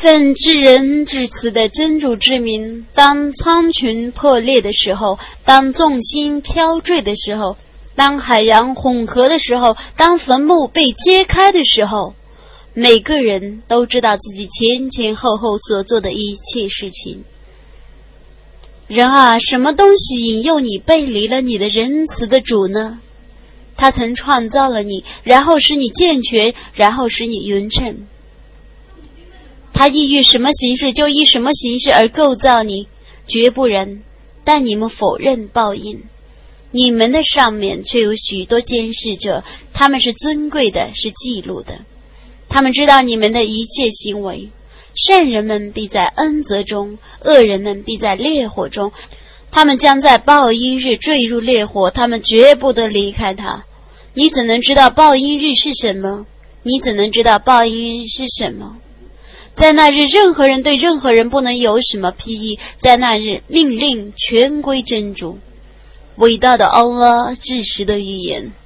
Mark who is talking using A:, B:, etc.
A: 奉至仁至慈的真主之名，当苍穹破裂的时候，当众星飘坠的时候，当海洋混合的时候，当坟墓被揭开的时候，每个人都知道自己前前后后所做的一切事情。人啊，什么东西引诱你背离了你的仁慈的主呢？他曾创造了你，然后使你健全，然后使你匀称。他意欲什么形式就以什么形式而构造你，绝不然。但你们否认报应，你们的上面却有许多监视者，他们是尊贵的，是记录的，他们知道你们的一切行为。善人们必在恩泽中，恶人们必在烈火中，他们将在报应日坠入烈火，他们绝不得离开它。你怎能知道报应日是什么？你怎能知道报应日是什么？在那日，任何人对任何人不能有什么批议，在那日，命令全归真主。伟大的安拉至实的预言。